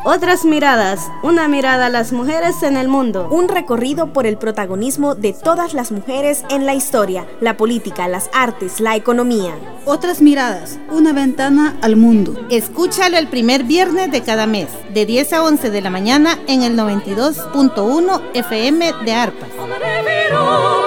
Otras miradas, una mirada a las mujeres en el mundo. Un recorrido por el protagonismo de todas las mujeres en la historia, la política, las artes, la economía. Otras miradas, una ventana al mundo. Escúchalo el primer viernes de cada mes, de 10 a 11 de la mañana en el 92.1 FM de Arpas.